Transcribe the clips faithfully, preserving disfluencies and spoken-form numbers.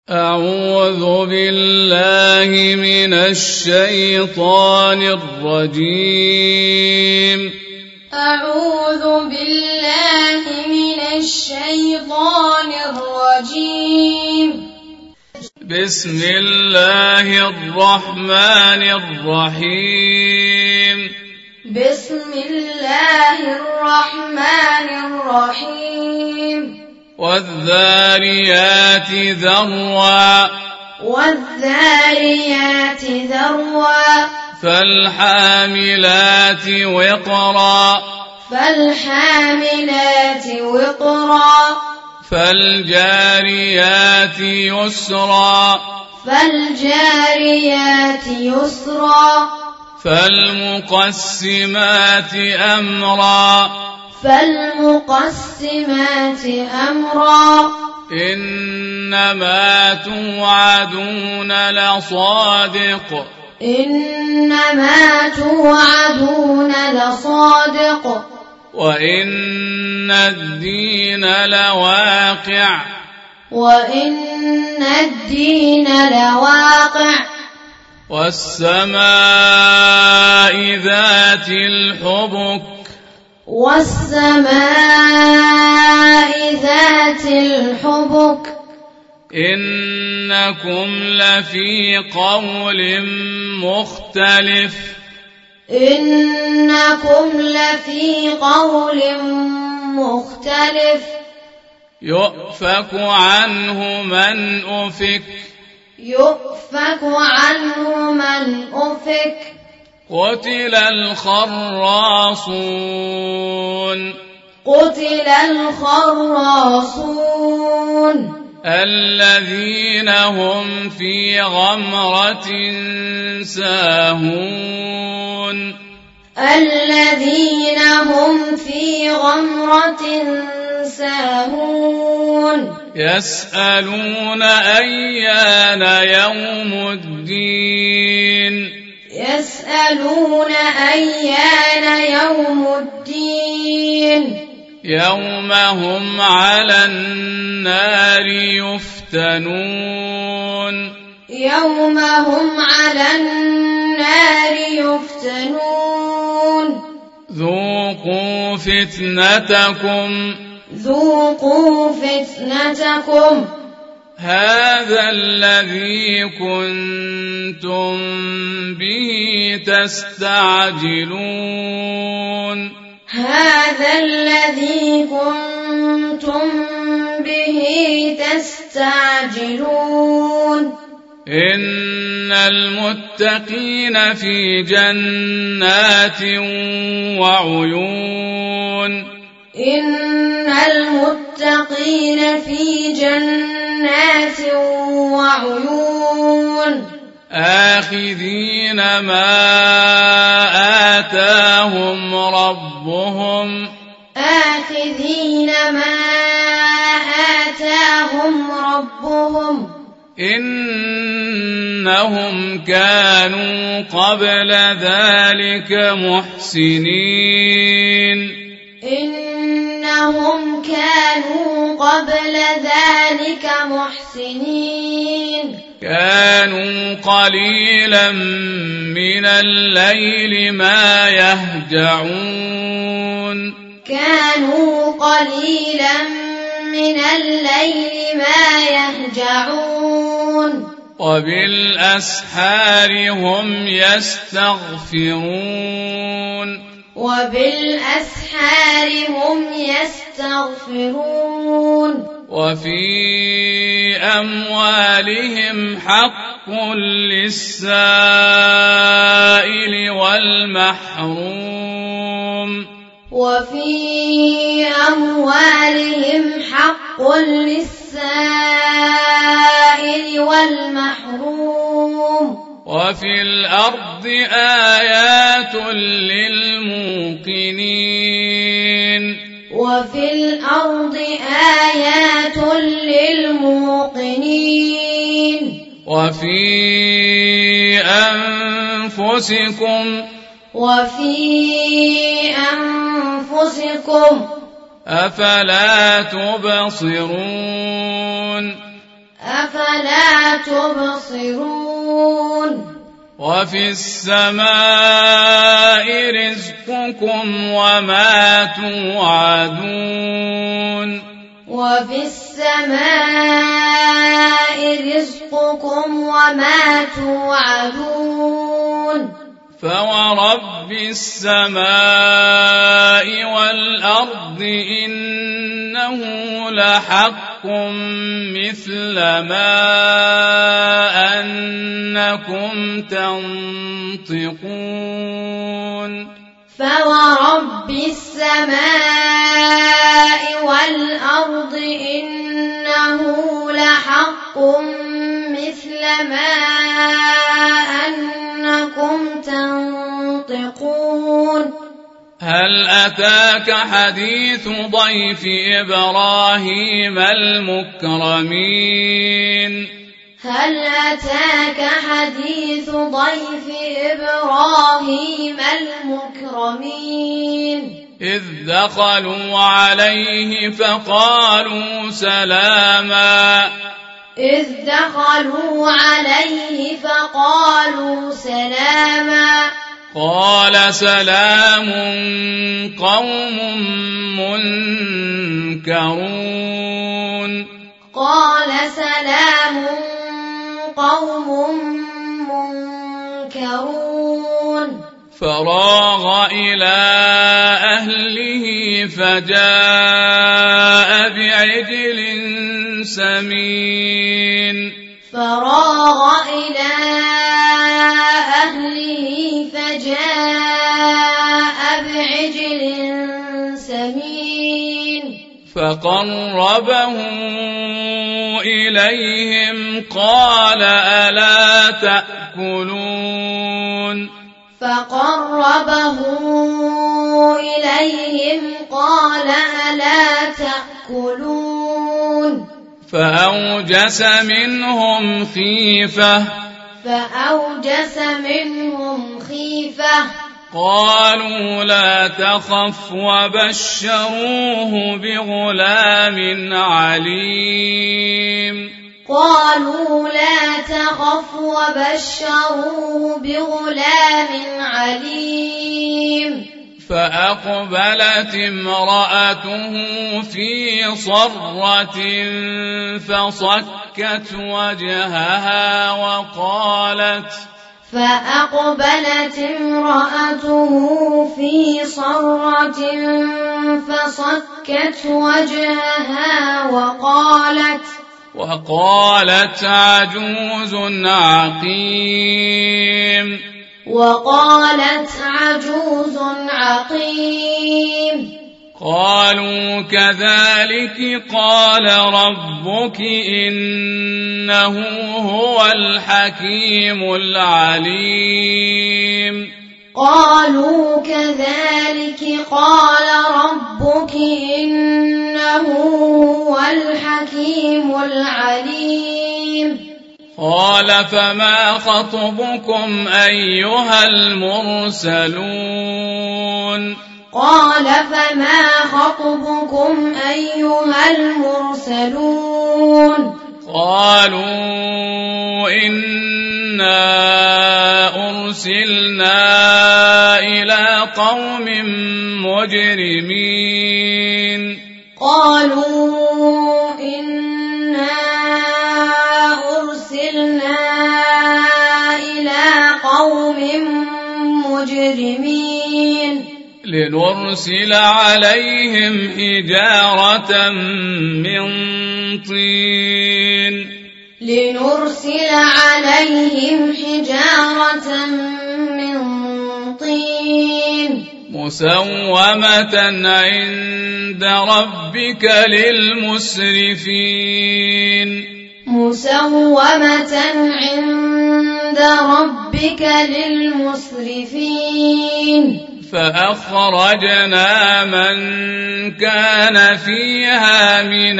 أعوذ بالله من الشيطان الرجيم أعوذ بالله من الشيطان الرجيم بسم الله الرحمن الرحيم بسم الله الرحمن الرحيم والذاريات ذروا والذاريات ذروا فالحاملات وقرا فالحاملات وقرا فالجاريات يسرا فالجاريات يسرا فالمقسمات أمرا فالمقسمات أمرا إنما توعدون لصادق إنما توعدون لصادق وإن الدين لواقع وإن الدين لواقع والسماء ذات الحبك والسماء ذات الحبك إنكم لفي قول مختلف إنكم لفي قول مختلف يؤفك عنه من أفك يؤفك عنه من أفك قتل الخراصون قتل الخراصون الذين هم في غمرة ساهون الذين هم في غمرة ساهون يسألون أيان يوم الدين يسألون أيان يوم الدين يوم هم على النار يفتنون يوم هم على النار يفتنون ذوقوا فتنتكم ذوقوا فتنتكم هذا الذي كنتم به تستعجلون هذا الذي كنتم به تستعجلون إن المتقين في جنات وعيون إن المتقين في جنات وعيون آخذين ما آتاهم ربهم آخذين ما آتاهم ربهم إنهم كانوا قبل ذلك محسنين إنهم كانوا قبل ذلك محسنين كانوا قليلا من الليل ما يهجعون كانوا قليلا من الليل ما يهجعون وبالأسحار هم يستغفرون وبالأسحار هم يستغفرون وفي أموالهم حق للسائل والمحروم وفي أموالهم حق للسائل والمحروم وفي الأرض آيات للموقنين وفي الأرض آيات للموقنين وفي أنفسكم وفي أنفسكم أفلا تبصرون أفلا تبصرون وفي السماء رزقكم وما توعدون وفي السماء رزقكم وما توعدون فورب السماء والأرض إنه لحق مثل ما أنكم تنطقون فورب السماء والأرض إنه لحق مثل ما أنكم تنطقون هل أتاك حديث ضيف إبراهيم المكرمين هل أتاك حديث ضيف إبراهيم المكرمين إذ دخلوا عليه فقالوا سلاما إذ دخلوا عليه فقالوا سلاما قال سلام قوم منكرون قال سلام قوم منكرون فراغ إلى أهله فجاء بعجل سمين فراغ إلى أهله فجاء بعجل سمين فقربه إليهم قال ألا تأكلون فقربه إليهم قال ألا تأكلون فأوجس منهم خيفة فأوجس منهم خيفة قالوا لا تخف وبشروه بغلام عليم قالوا لا تخف وبشروه بغلام عليم فأقبلت امرأته في صرة فصكت وجهها وقالت فأقبلت امرأته في صرة فصكت وجهها وقالت وقالت عجوز عقيم وقالت عجوز عقيم قالوا كذلك قال ربك إنه هو الحكيم العليم قالوا كذلك قال ربك إنه هو الحكيم العليم قال فما خطبكم أيها المرسلون قال فما خطبكم أيها المرسلون قالوا إنا أرسلنا إلى قوم مجرمين قالوا إنا أرسلنا إلى قوم مجرمين لنرسل عليهم حجارة من طين لنرسل عليهم حجارة من طين مسومة عند ربك للمسرفين مسومة عند ربك للمسرفين فأخرجنا من كان فيها من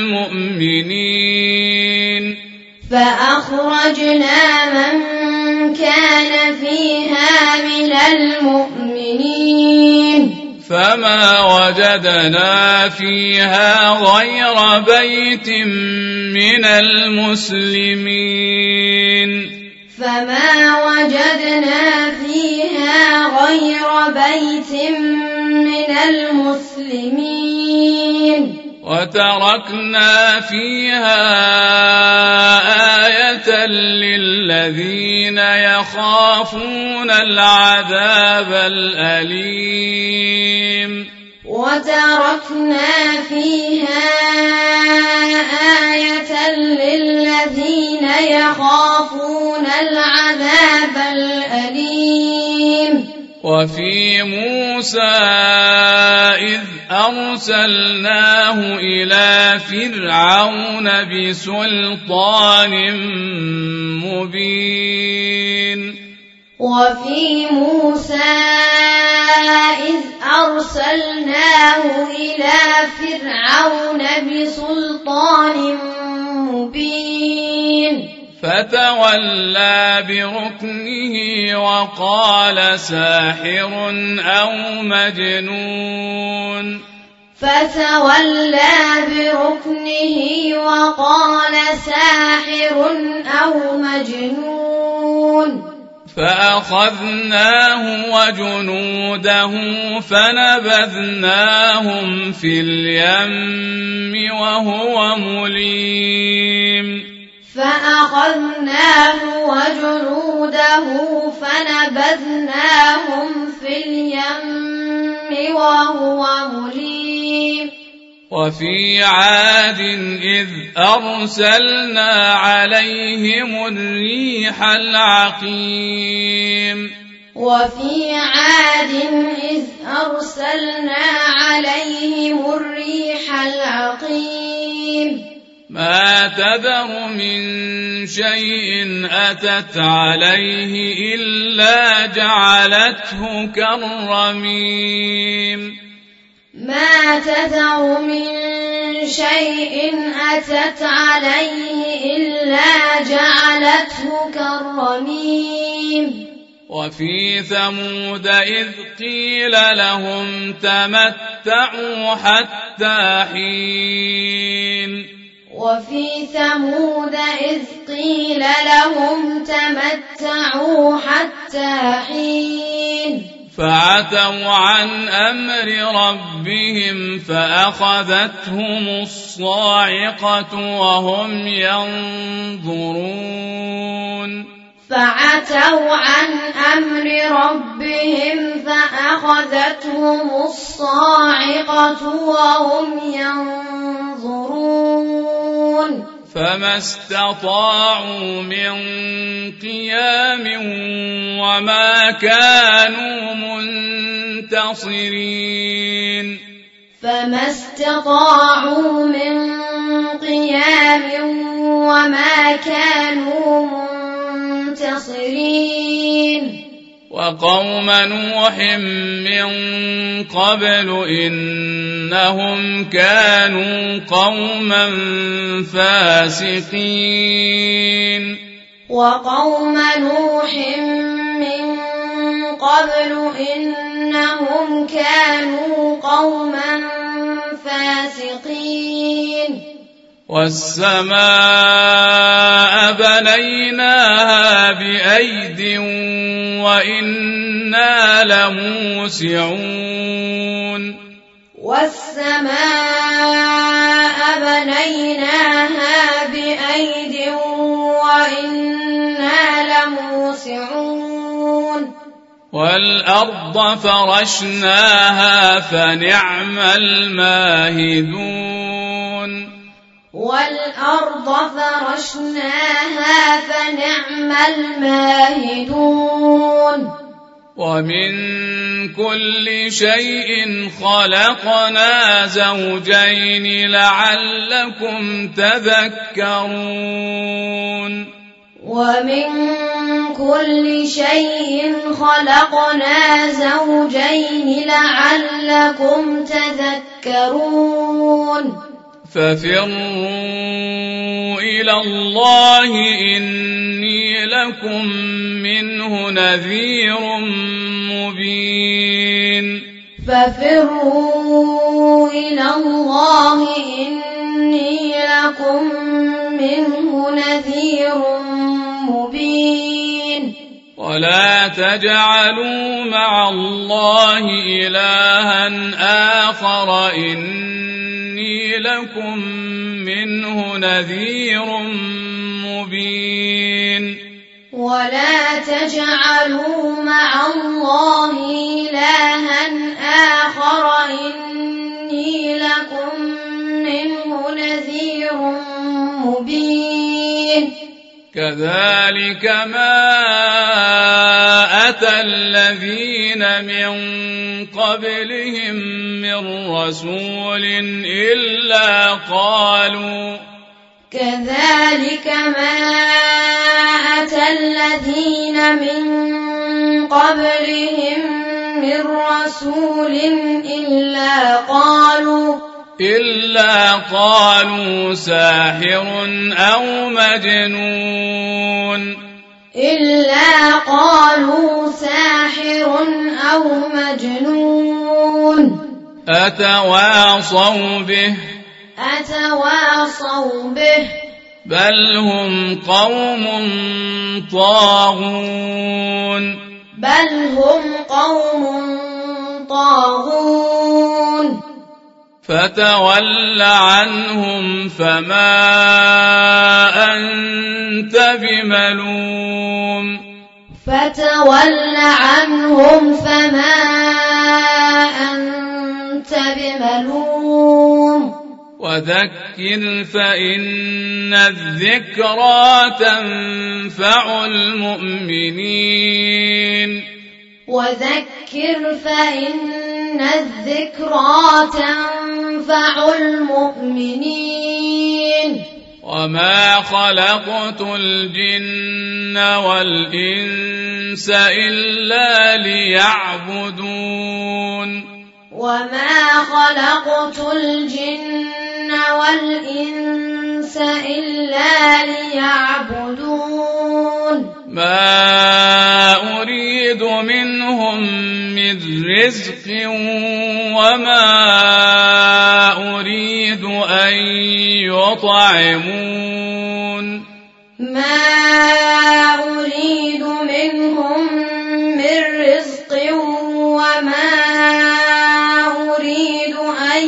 المؤمنين فأخرجنا من كان فيها من المؤمنين فما وجدنا فيها غير بيت من المسلمين فما وجدنا فيها غير بيت من المسلمين وتركنا فيها آية للذين يخافون العذاب الأليم وتركنا فيها آية للذين يخافون العذاب الأليم وفي موسى إذ أرسلناه إلى فرعون بسلطان مبين وفي موسى إذ أرسلناه إلى فرعون بسلطان مبين فتولى بركنه وقال ساحر أو مجنون فتولى بركنه وقال ساحر أو مجنون فأخذناه وجنوده فنبذناهم في اليم وهو مليم فأخذناه وجنوده فنبذناهم في اليم وهو مليم وفي عاد إذ أرسلنا عليهم الريح العقيم وفي عاد إذ أرسلنا عليهم الريح العقيم ما تذر من شيء أتت عليه إلا جعلته كالرميم ما تذر من شيء أتت عليه إلا جعلته كالرميم وفي ثمود إذ قيل لهم تمتعوا حتى حين وفي ثمود إذ قيل لهم تمتعوا حتى حين فعتوا عن أمر ربهم فأخذتهم الصاعقة وهم ينظرون فعتوا عن أمر ربهم فأخذتهم الصاعقة وهم ينظرون فما استطاعوا من قيام وما كانوا منتصرين فما استطاعوا من قيام وما كانوا منتصرين وقوم نوح من قبل إنهم كانوا قوما فاسقين وقوم نوح من قبل إنهم كانوا قوما فاسقين والسماء بنيناها بأيد وإنا لموسعون والسماء بنيناها بأيد وإنا لموسعون والأرض فرشناها فنعم الماهدون والأرض فرشناها فنعم الماهدون ومن كل شيء خلقنا زوجين لعلكم تذكرون ومن كل شيء خلقنا زوجين لعلكم تذكرون ففروا إلى الله إني لكم منه نذير مبين ففروا إلى الله إني لكم منه نذير مبين ولا تجعلوا مع الله إلها آخر إني لكم منه نذير مبين ولا تجعلوا مع الله إلها آخر إني لكم منه نذير مبين كذلك ما أتى الذين من قبلهم من رسول إلا قالوا كذلك ما أتى الذين من قبلهم من رسول إلا قالوا إلا قالوا ساحر أو مجنون إلا قالوا ساحر أو مجنون أتواصوا به أتواصوا به بل هم قوم طاغون بل هم قوم طاغون فتول عنهم فما أنت بملوم فتول عنهم فما أنت بملوم وذكر فإن الذكرى تنفع المؤمنين وذكر فإن الذكرى تنفع المؤمنين وما خلقت الجن والإنس إلا ليعبدون وما خلقت الجن والإنس إلا ليعبدون ما أريد منهم من رزق وما أريد أن يطعمون ما أريد منهم من رزق وما أريد أن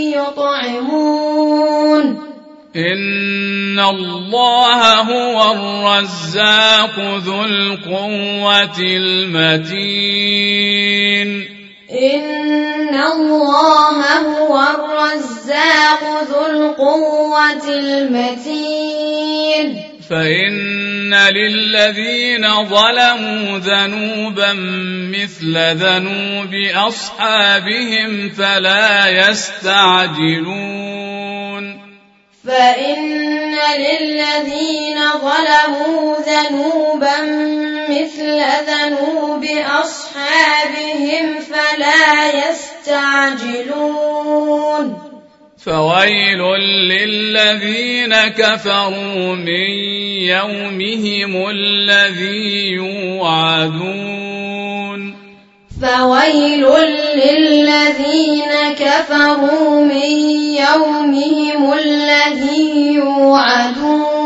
يطعمون إن الله هو الرزاق ذو القوة المتين إن الله هو الرزاق ذو القوة المتين فإن للذين ظلموا ذنوبا مثل ذنوب أصحابهم فلا يستعجلون فإن للذين ظلموا ذنوبا مثل ذنوب أصحابهم فلا يستعجلون فويل للذين كفروا من يومهم الذي يوعدون فويل للذين كفروا من يومهم الذي يوعدون